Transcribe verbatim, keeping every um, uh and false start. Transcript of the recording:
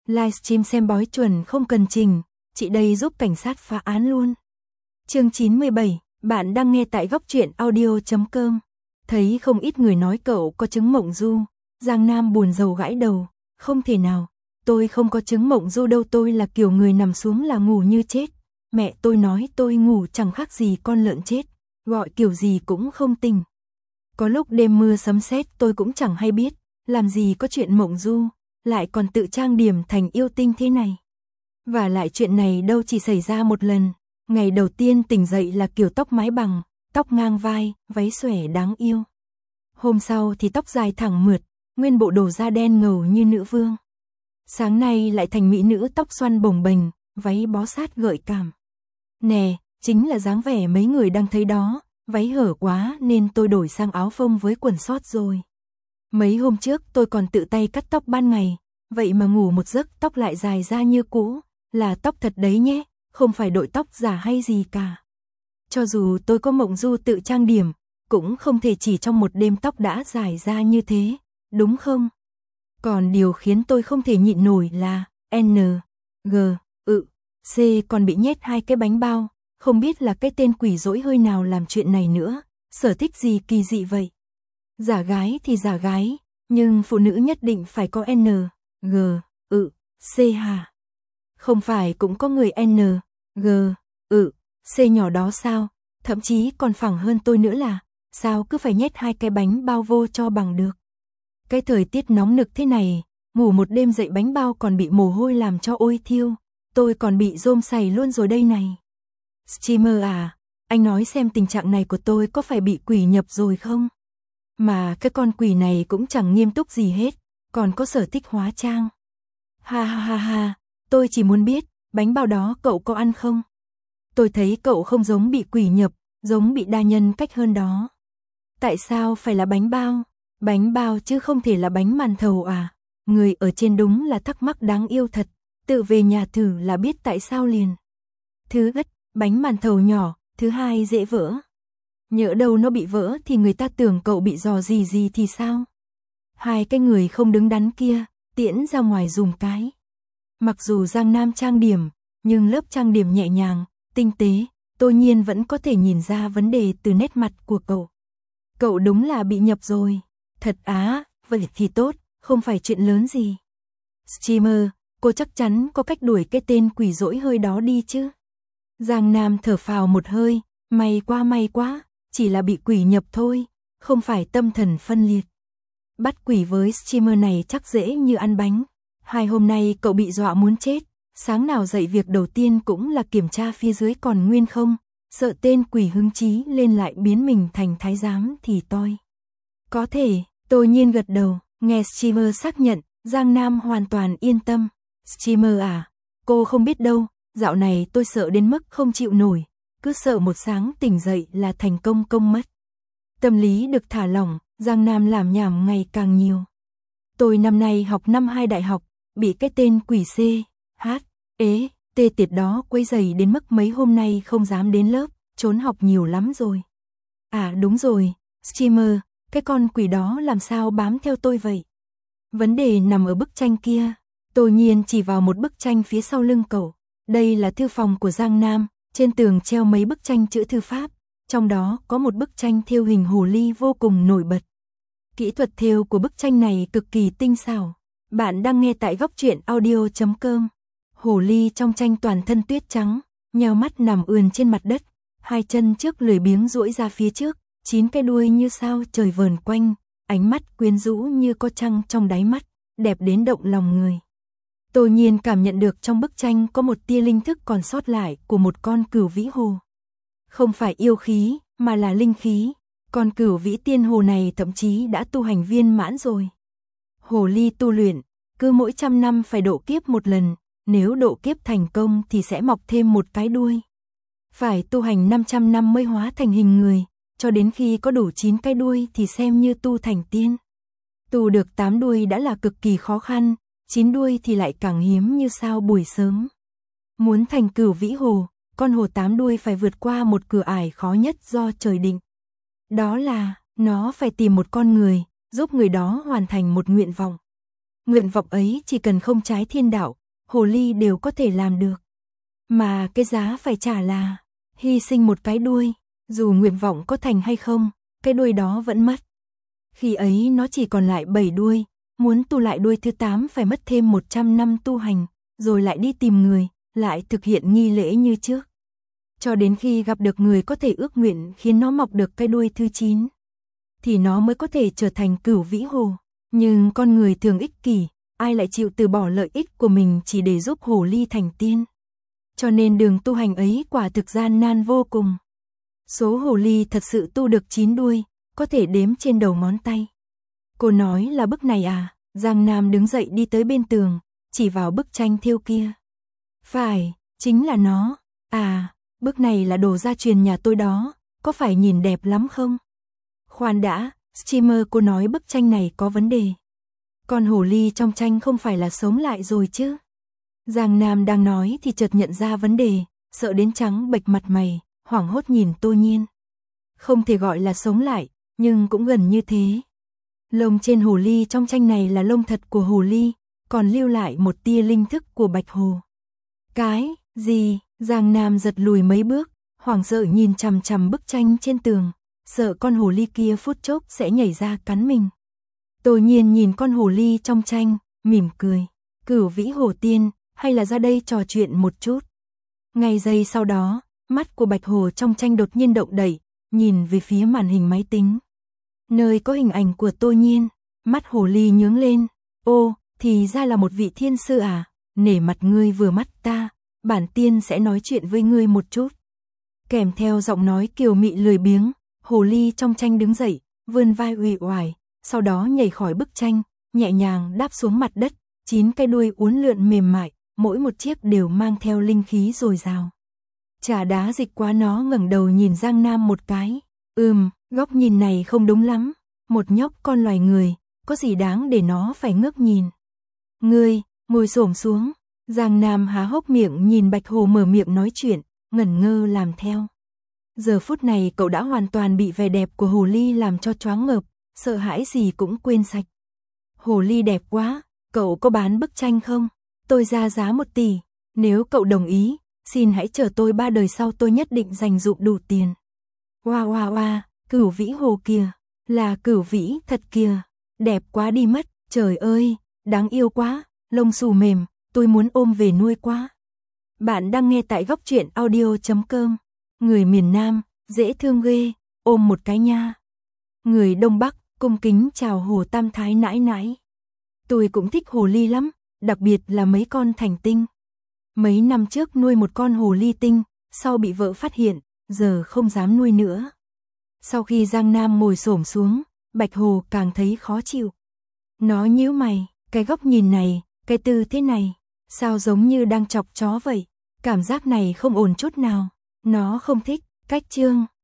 Livestream xem bói chuẩn không cần trình, chị đây giúp cảnh sát phá án luôn. Chương chín mươi bảy, bạn đang nghe tại góc truyện audio chấm com. Thấy không ít người nói cậu có chứng mộng du, Giang Nam buồn rầu gãi đầu, không thể nào, tôi không có chứng mộng du đâu, tôi là kiểu người nằm xuống là ngủ như chết. Mẹ tôi nói tôi ngủ chẳng khác gì con lợn chết, gọi kiểu gì cũng không tỉnh. Có lúc đêm mưa sấm sét tôi cũng chẳng hay biết, làm gì có chuyện mộng du, lại còn tự trang điểm thành yêu tinh thế này. Và lại chuyện này đâu chỉ xảy ra một lần, ngày đầu tiên tỉnh dậy là kiểu tóc mái bằng, tóc ngang vai, váy xòe đáng yêu. Hôm sau thì tóc dài thẳng mượt, nguyên bộ đồ da đen ngầu như nữ vương. Sáng nay lại thành mỹ nữ tóc xoăn bồng bềnh, váy bó sát gợi cảm. Nè, chính là dáng vẻ mấy người đang thấy đó, váy hở quá nên tôi đổi sang áo phông với quần sót rồi. Mấy hôm trước tôi còn tự tay cắt tóc ban ngày, vậy mà ngủ một giấc tóc lại dài ra như cũ, là tóc thật đấy nhé, không phải đội tóc giả hay gì cả. Cho dù tôi có mộng du tự trang điểm, cũng không thể chỉ trong một đêm tóc đã dài ra như thế, đúng không? Còn điều khiến tôi không thể nhịn nổi là N, G, ự, C còn bị nhét hai cái bánh bao, không biết là cái tên quỷ dỗi hơi nào làm chuyện này nữa, sở thích gì kỳ dị vậy. Giả gái thì giả gái, nhưng phụ nữ nhất định phải có N, G, ự, C hả? Không phải cũng có người N, G, ự, C nhỏ đó sao? Thậm chí còn phẳng hơn tôi nữa là, sao cứ phải nhét hai cái bánh bao vô cho bằng được. Cái thời tiết nóng nực thế này, ngủ một đêm dậy bánh bao còn bị mồ hôi làm cho ôi thiêu, tôi còn bị rôm sày luôn rồi đây này. Streamer à, anh nói xem tình trạng này của tôi có phải bị quỷ nhập rồi không? Mà cái con quỷ này cũng chẳng nghiêm túc gì hết, còn có sở thích hóa trang. Ha ha ha ha, tôi chỉ muốn biết, bánh bao đó cậu có ăn không? Tôi thấy cậu không giống bị quỷ nhập, giống bị đa nhân cách hơn đó. Tại sao phải là bánh bao? Bánh bao chứ không thể là bánh màn thầu à? Người ở trên đúng là thắc mắc đáng yêu thật, tự về nhà thử là biết tại sao liền. Thứ nhất, bánh màn thầu nhỏ, thứ hai dễ vỡ. Nhỡ đâu nó bị vỡ thì người ta tưởng cậu bị dò gì gì thì sao? Hai cái người không đứng đắn kia, tiễn ra ngoài dùm cái. Mặc dù Giang Nam trang điểm, nhưng lớp trang điểm nhẹ nhàng, tinh tế, tôi nhiên vẫn có thể nhìn ra vấn đề từ nét mặt của cậu. Cậu đúng là bị nhập rồi. Thật á, vậy thì tốt, không phải chuyện lớn gì. Streamer, cô chắc chắn có cách đuổi cái tên quỷ dỗi hơi đó đi chứ? Giang Nam thở phào một hơi, may quá may quá, chỉ là bị quỷ nhập thôi, không phải tâm thần phân liệt. Bắt quỷ với streamer này chắc dễ như ăn bánh. Hai hôm nay cậu bị dọa muốn chết, sáng nào dậy việc đầu tiên cũng là kiểm tra phía dưới còn nguyên không, sợ tên quỷ hứng chí lên lại biến mình thành thái giám thì toi. Có thể, tôi nhiên gật đầu, nghe streamer xác nhận, Giang Nam hoàn toàn yên tâm. Streamer à, cô không biết đâu, dạo này tôi sợ đến mức không chịu nổi, cứ sợ một sáng tỉnh dậy là thành công công mất. Tâm lý được thả lỏng, Giang Nam làm nhảm ngày càng nhiều. Tôi năm nay học năm hai đại học, bị cái tên quỷ C, H, ế, tê tiệt đó quấy rầy đến mức mấy hôm nay không dám đến lớp, trốn học nhiều lắm rồi. À đúng rồi, streamer, cái con quỷ đó làm sao bám theo tôi vậy? Vấn đề nằm ở bức tranh kia. Tôi nhiên chỉ vào một bức tranh phía sau lưng cậu. Đây là thư phòng của Giang Nam, trên tường treo mấy bức tranh chữ thư pháp, trong đó có một bức tranh thêu hình hồ ly vô cùng nổi bật. Kỹ thuật thêu của bức tranh này cực kỳ tinh xảo. Bạn đang nghe tại góc truyện audio chấm com. Hồ ly trong tranh toàn thân tuyết trắng, nheo mắt nằm ườn trên mặt đất, hai chân trước lười biếng duỗi ra phía trước, chín cái đuôi như sao trời vờn quanh, ánh mắt quyến rũ như có trăng trong đáy mắt, đẹp đến động lòng người. Tôi nhiên cảm nhận được trong bức tranh có một tia linh thức còn sót lại của một con cửu vĩ hồ. Không phải yêu khí, mà là linh khí. Con cửu vĩ tiên hồ này thậm chí đã tu hành viên mãn rồi. Hồ ly tu luyện, cứ mỗi trăm năm phải độ kiếp một lần, nếu độ kiếp thành công thì sẽ mọc thêm một cái đuôi. Phải tu hành năm trăm năm mới hóa thành hình người, cho đến khi có đủ chín cái đuôi thì xem như tu thành tiên. Tu được tám đuôi đã là cực kỳ khó khăn, chín đuôi thì lại càng hiếm như sao buổi sớm. Muốn thành cửu vĩ hồ, con hồ tám đuôi phải vượt qua một cửa ải khó nhất do trời định. Đó là, nó phải tìm một con người, giúp người đó hoàn thành một nguyện vọng. Nguyện vọng ấy chỉ cần không trái thiên đạo, hồ ly đều có thể làm được. Mà cái giá phải trả là hy sinh một cái đuôi, dù nguyện vọng có thành hay không, cái đuôi đó vẫn mất. Khi ấy nó chỉ còn lại bảy đuôi, muốn tu lại đuôi thứ tám phải mất thêm một trăm năm tu hành, rồi lại đi tìm người, lại thực hiện nghi lễ như trước. Cho đến khi gặp được người có thể ước nguyện khiến nó mọc được cái đuôi thứ chín, thì nó mới có thể trở thành Cửu Vĩ Hồ. Nhưng con người thường ích kỷ, ai lại chịu từ bỏ lợi ích của mình chỉ để giúp hồ ly thành tiên. Cho nên đường tu hành ấy quả thực gian nan vô cùng. Số hồ ly thật sự tu được chín đuôi, có thể đếm trên đầu ngón tay. Cô nói là bức này à? Giang Nam đứng dậy đi tới bên tường, chỉ vào bức tranh thêu kia. Phải, chính là nó. À, bức này là đồ gia truyền nhà tôi đó, có phải nhìn đẹp lắm không? Khoan đã, streamer cô nói bức tranh này có vấn đề. Con hồ ly trong tranh không phải là sống lại rồi chứ? Giang Nam đang nói thì chợt nhận ra vấn đề, sợ đến trắng bệch mặt mày, hoảng hốt nhìn Tô Nhiên. Không thể gọi là sống lại, nhưng cũng gần như thế. Lông trên hồ ly trong tranh này là lông thật của hồ ly, còn lưu lại một tia linh thức của bạch hồ. Cái gì? Giang Nam giật lùi mấy bước, hoảng sợ nhìn chằm chằm bức tranh trên tường, sợ con hồ ly kia phút chốc sẽ nhảy ra cắn mình. Tô Nhiên nhìn con hồ ly trong tranh, mỉm cười. Cửu Vĩ Hồ Tiên, hay là ra đây trò chuyện một chút. Ngay giây sau đó, mắt của bạch hồ trong tranh đột nhiên động đậy, nhìn về phía màn hình máy tính. Nơi có hình ảnh của Tô Nhiên, mắt hồ ly nhướng lên. Ô, thì ra là một vị thiên sư à, nể mặt ngươi vừa mắt ta, bản tiên sẽ nói chuyện với ngươi một chút. Kèm theo giọng nói kiều mị lười biếng, hồ ly trong tranh đứng dậy, vươn vai uể oải, sau đó nhảy khỏi bức tranh, nhẹ nhàng đáp xuống mặt đất, chín cái đuôi uốn lượn mềm mại, mỗi một chiếc đều mang theo linh khí dồi dào. Trà đá dịch qua nó ngẩng đầu nhìn Giang Nam một cái. Ừm, góc nhìn này không đúng lắm, một nhóc con loài người, có gì đáng để nó phải ngước nhìn. Ngươi, ngồi xổm xuống. Giang Nam há hốc miệng nhìn bạch hồ mở miệng nói chuyện, ngẩn ngơ làm theo. Giờ phút này cậu đã hoàn toàn bị vẻ đẹp của hồ ly làm cho choáng ngợp, sợ hãi gì cũng quên sạch. Hồ ly đẹp quá, cậu có bán bức tranh không? Tôi ra giá một tỷ, nếu cậu đồng ý, xin hãy chờ tôi ba đời sau tôi nhất định dành dụm đủ tiền. Oa oa oa, Cửu Vĩ Hồ kìa, là Cửu Vĩ thật kìa, đẹp quá đi mất, trời ơi, đáng yêu quá, lông xù mềm, tôi muốn ôm về nuôi quá. Bạn đang nghe tại góc truyện audio chấm com. Người miền Nam, dễ thương ghê, ôm một cái nha. Người Đông Bắc, cung kính chào Hồ Tam Thái nãi nãi. Tôi cũng thích hồ ly lắm, đặc biệt là mấy con thành tinh. Mấy năm trước nuôi một con hồ ly tinh, sau bị vợ phát hiện, giờ không dám nuôi nữa. Sau khi Giang Nam ngồi xổm xuống, bạch hồ càng thấy khó chịu. Nó nhíu mày, cái góc nhìn này, cái tư thế này, sao giống như đang chọc chó vậy, cảm giác này không ổn chút nào. Nó không thích, cách chương.